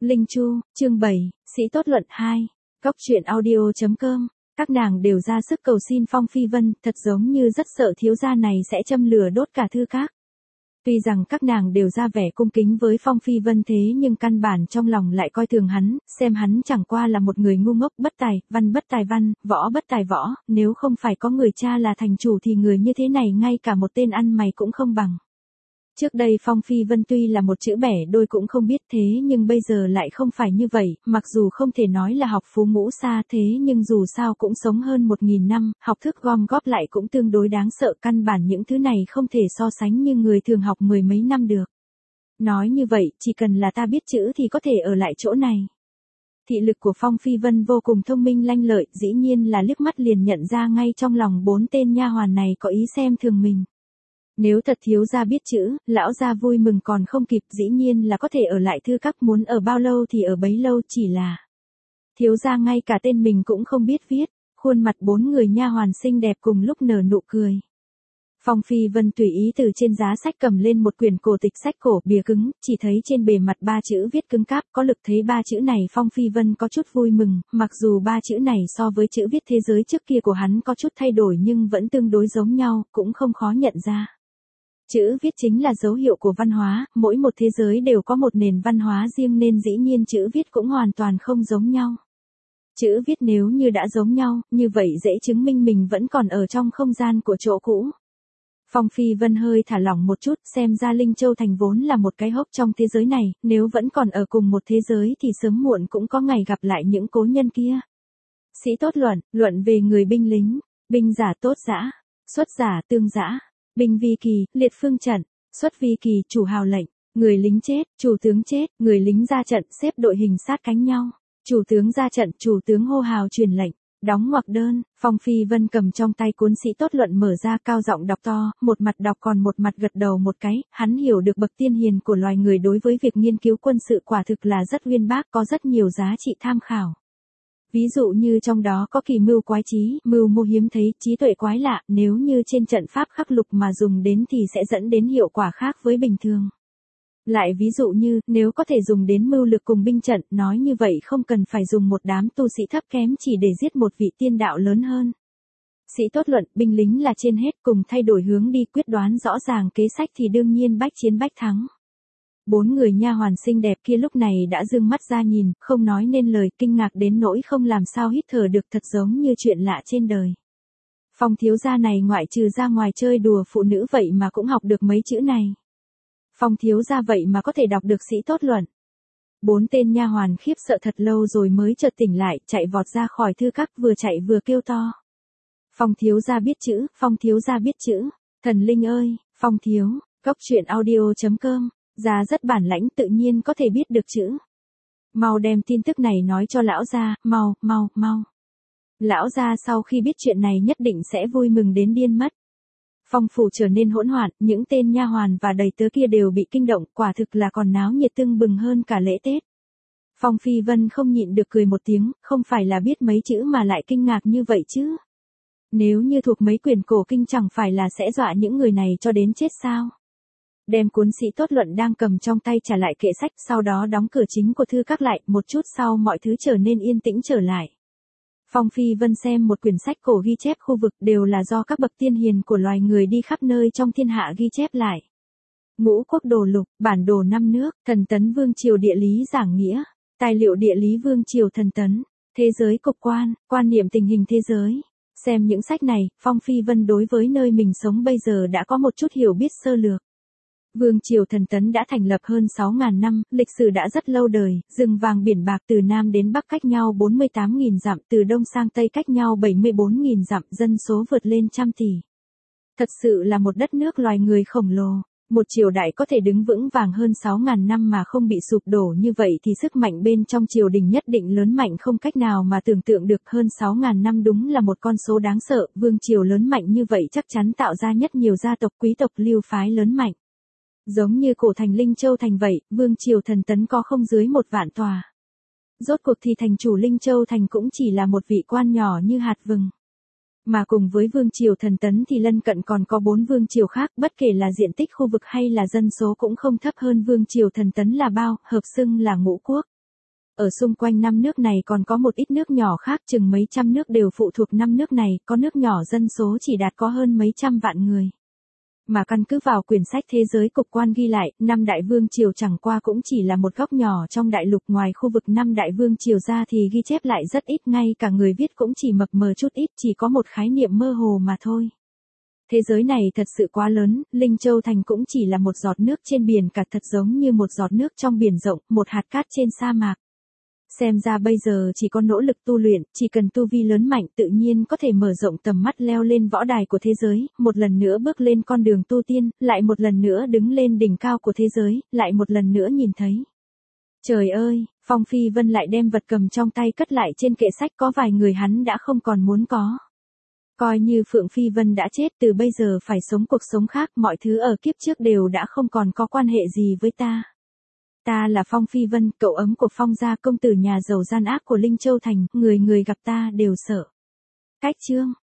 Linh Chu, chương 7, Sĩ Tốt Luận 2, Góc truyện audio.com. Các nàng đều ra sức cầu xin Phong Phi Vân, thật giống như rất sợ thiếu gia này sẽ châm lửa đốt cả Thư Các. Tuy rằng các nàng đều ra vẻ cung kính với Phong Phi Vân thế nhưng căn bản trong lòng lại coi thường hắn, xem hắn chẳng qua là một người ngu ngốc bất tài văn, võ bất tài võ, nếu không phải có người cha là thành chủ thì người như thế này ngay cả một tên ăn mày cũng không bằng. Trước đây Phong Phi Vân tuy là một chữ bẻ đôi cũng không biết thế nhưng bây giờ lại không phải như vậy, mặc dù không thể nói là học phú ngũ xa thế nhưng dù sao cũng sống hơn 1000 năm, học thức gom góp lại cũng tương đối đáng sợ, căn bản những thứ này không thể so sánh như người thường học mười mấy năm được. Nói như vậy, chỉ cần là ta biết chữ thì có thể ở lại chỗ này. Thị lực của Phong Phi Vân vô cùng thông minh lanh lợi, dĩ nhiên là liếc mắt liền nhận ra ngay trong lòng 4 tên nha hoàn này có ý xem thường mình. Nếu thật thiếu gia biết chữ, lão gia vui mừng còn không kịp, dĩ nhiên là có thể ở lại Thư Các, muốn ở bao lâu thì ở bấy lâu, chỉ là thiếu gia ngay cả tên mình cũng không biết viết. Khuôn mặt 4 người nha hoàn xinh đẹp cùng lúc nở nụ cười. Phong Phi Vân tùy ý từ trên giá sách cầm lên một quyển cổ tịch sách cổ bìa cứng, chỉ thấy trên bề mặt 3 chữ viết cứng cáp, có lực thấy 3 chữ này Phong Phi Vân có chút vui mừng, mặc dù 3 chữ này so với chữ viết thế giới trước kia của hắn có chút thay đổi nhưng vẫn tương đối giống nhau, cũng không khó nhận ra. Chữ viết chính là dấu hiệu của văn hóa, mỗi một thế giới đều có một nền văn hóa riêng nên dĩ nhiên chữ viết cũng hoàn toàn không giống nhau. Chữ viết nếu như đã giống nhau, như vậy dễ chứng minh mình vẫn còn ở trong không gian của chỗ cũ. Phong Phi Vân hơi thả lỏng một chút, xem ra Linh Châu Thành vốn là một cái hốc trong thế giới này, nếu vẫn còn ở cùng một thế giới thì sớm muộn cũng có ngày gặp lại những cố nhân kia. Sĩ Tốt Luận, luận về người binh lính, binh giả tốt dã, xuất giả tương dã. Binh vi kỳ, liệt phương trận, xuất vi kỳ, chủ hào lệnh, người lính chết, chủ tướng chết, người lính ra trận xếp đội hình sát cánh nhau, chủ tướng ra trận, chủ tướng hô hào truyền lệnh, đóng ngoặc đơn. Phong Phi Vân cầm trong tay cuốn Sĩ Tốt Luận mở ra cao giọng đọc to, một mặt đọc còn một mặt gật đầu một cái, hắn hiểu được bậc tiên hiền của loài người đối với việc nghiên cứu quân sự quả thực là rất uyên bác, có rất nhiều giá trị tham khảo. Ví dụ như trong đó có kỳ mưu quái trí, mưu mô hiếm thấy, trí tuệ quái lạ, nếu như trên trận pháp khắc lục mà dùng đến thì sẽ dẫn đến hiệu quả khác với bình thường. Lại ví dụ như, nếu có thể dùng đến mưu lược cùng binh trận, nói như vậy không cần phải dùng một đám tu sĩ thấp kém chỉ để giết một vị tiên đạo lớn hơn. Sĩ Tốt Luận, binh lính là trên hết, cùng thay đổi hướng đi, quyết đoán rõ ràng kế sách thì đương nhiên bách chiến bách thắng. 4 người nha hoàn xinh đẹp kia lúc này đã dương mắt ra nhìn, không nói nên lời, kinh ngạc đến nỗi không làm sao hít thở được, thật giống như chuyện lạ trên đời. Phong thiếu gia này ngoại trừ ra ngoài chơi đùa phụ nữ vậy mà cũng học được mấy chữ này. Phong thiếu gia vậy mà có thể đọc được Sĩ Tốt Luận. 4 tên nha hoàn khiếp sợ thật lâu rồi mới chợt tỉnh lại, chạy vọt ra khỏi Thư Các, vừa chạy vừa kêu to. Phong thiếu gia biết chữ, Phong thiếu gia biết chữ. Thần linh ơi, Phong thiếu, Góc truyện audio.com. Gia rất bản lãnh, tự nhiên có thể biết được chữ. Mau đem tin tức này nói cho lão gia, mau. Lão gia sau khi biết chuyện này nhất định sẽ vui mừng đến điên mất. Phong phủ trở nên hỗn loạn, những tên nha hoàn và đầy tớ kia đều bị kinh động, quả thực là còn náo nhiệt tưng bừng hơn cả lễ Tết. Phong Phi Vân không nhịn được cười một tiếng, không phải là biết mấy chữ mà lại kinh ngạc như vậy chứ. Nếu như thuộc mấy quyển cổ kinh chẳng phải là sẽ dọa những người này cho đến chết sao? Đem cuốn Sĩ Tốt Luận đang cầm trong tay trả lại kệ sách, sau đó đóng cửa chính của Thư Các lại, một chút sau mọi thứ trở nên yên tĩnh trở lại. Phong Phi Vân xem một quyển sách cổ ghi chép khu vực đều là do các bậc tiên hiền của loài người đi khắp nơi trong thiên hạ ghi chép lại. Ngũ quốc đồ lục, bản đồ 5 nước, thần tấn vương triều địa lý giảng nghĩa, tài liệu địa lý vương triều thần tấn, thế giới cục quan, quan niệm tình hình thế giới. Xem những sách này, Phong Phi Vân đối với nơi mình sống bây giờ đã có một chút hiểu biết sơ lược. Vương triều thần tấn đã thành lập hơn 6.000 năm, lịch sử đã rất lâu đời, rừng vàng biển bạc từ Nam đến Bắc cách nhau 48.000 dặm, từ Đông sang Tây cách nhau 74.000 dặm, dân số vượt lên trăm tỷ. Thật sự là một đất nước loài người khổng lồ. Một triều đại có thể đứng vững vàng hơn 6.000 năm mà không bị sụp đổ như vậy thì sức mạnh bên trong triều đình nhất định lớn mạnh không cách nào mà tưởng tượng được. Hơn 6.000 năm đúng là một con số đáng sợ, vương triều lớn mạnh như vậy chắc chắn tạo ra nhất nhiều gia tộc quý tộc lưu phái lớn mạnh. Giống như cổ thành Linh Châu Thành vậy, vương triều thần tấn có không dưới 1 vạn tòa. Rốt cuộc thì thành chủ Linh Châu Thành cũng chỉ là một vị quan nhỏ như hạt vừng. Mà cùng với vương triều thần tấn thì lân cận còn có 4 vương triều khác, bất kể là diện tích khu vực hay là dân số cũng không thấp hơn vương triều thần tấn là bao, hợp xưng là ngũ quốc. Ở xung quanh 5 nước này còn có một ít nước nhỏ khác, chừng mấy trăm nước đều phụ thuộc 5 nước này, có nước nhỏ dân số chỉ đạt có hơn mấy trăm vạn người. Mà căn cứ vào quyển sách Thế giới Cục Quan ghi lại, 5 đại vương triều chẳng qua cũng chỉ là một góc nhỏ trong đại lục, ngoài khu vực 5 đại vương triều ra thì ghi chép lại rất ít, ngay cả người viết cũng chỉ mập mờ chút ít, chỉ có một khái niệm mơ hồ mà thôi. Thế giới này thật sự quá lớn, Linh Châu Thành cũng chỉ là một giọt nước trên biển cả, thật giống như một giọt nước trong biển rộng, một hạt cát trên sa mạc. Xem ra bây giờ chỉ có nỗ lực tu luyện, chỉ cần tu vi lớn mạnh tự nhiên có thể mở rộng tầm mắt, leo lên võ đài của thế giới, một lần nữa bước lên con đường tu tiên, lại một lần nữa đứng lên đỉnh cao của thế giới, lại một lần nữa nhìn thấy. Trời ơi, Phong Phi Vân lại đem vật cầm trong tay cất lại trên kệ sách, có vài người hắn đã không còn muốn có. Coi như Phượng Phi Vân đã chết, từ bây giờ phải sống cuộc sống khác, mọi thứ ở kiếp trước đều đã không còn có quan hệ gì với ta. Ta là Phong Phi Vân, cậu ấm của Phong gia, công tử nhà giàu gian ác của Linh Châu Thành, người người gặp ta đều sợ. Cách chương